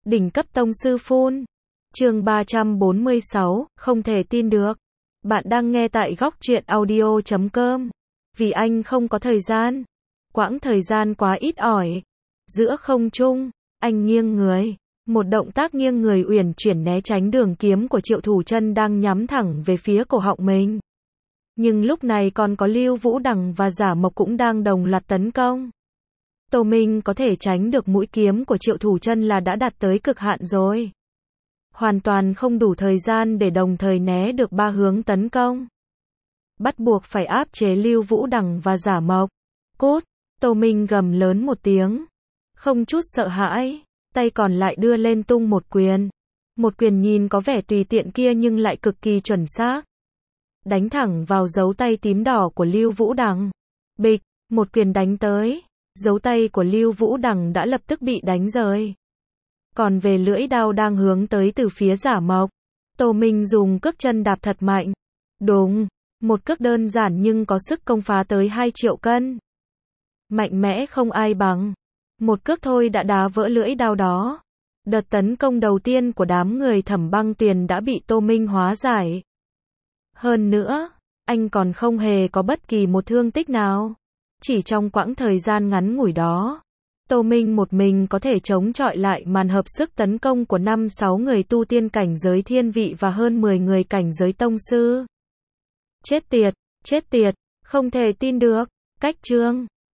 Đỉnh cấp tông sư phun. Chương 346, không thể tin được. Bạn đang nghe tại góc truyện audio.com. Vì anh không có thời gian. Quãng thời gian quá ít ỏi. Giữa không trung, anh nghiêng người. Một động tác nghiêng người uyển chuyển né tránh đường kiếm của Triệu Thủ Chân đang nhắm thẳng về phía cổ họng mình. Nhưng lúc này còn có Lưu Vũ Đằng và Giả Mộc cũng đang đồng loạt tấn công. Tô Minh có thể tránh được mũi kiếm của Triệu Thủ Chân là đã đạt tới cực hạn rồi. Hoàn toàn không đủ thời gian để đồng thời né được ba hướng tấn công. Bắt buộc phải áp chế Lưu Vũ Đằng và Giả Mộc. Cút, Tô Minh gầm lớn một tiếng. Không chút sợ hãi, tay còn lại đưa lên tung một quyền. Một quyền nhìn có vẻ tùy tiện kia nhưng lại cực kỳ chuẩn xác. Đánh thẳng vào dấu tay tím đỏ của Lưu Vũ Đằng. Bịch, một quyền đánh tới. Dấu tay của Lưu Vũ Đằng đã lập tức bị đánh rời. Còn về lưỡi đao đang hướng tới từ phía Giả Mộc, Tô Minh dùng cước chân đạp thật mạnh. Đúng, một cước đơn giản nhưng có sức công phá tới 2 triệu cân. Mạnh mẽ không ai bằng. Một cước thôi đã đá vỡ lưỡi đao đó. Đợt tấn công đầu tiên của đám người Thẩm Băng Tuyền đã bị Tô Minh hóa giải. Hơn nữa, anh còn không hề có bất kỳ một thương tích nào. Chỉ trong quãng thời gian ngắn ngủi đó, Tô Minh một mình có thể chống chọi lại màn hợp sức tấn công của 5-6 người tu tiên cảnh giới thiên vị và hơn 10 người cảnh giới tông sư. Chết tiệt, không thể tin được. Cách chương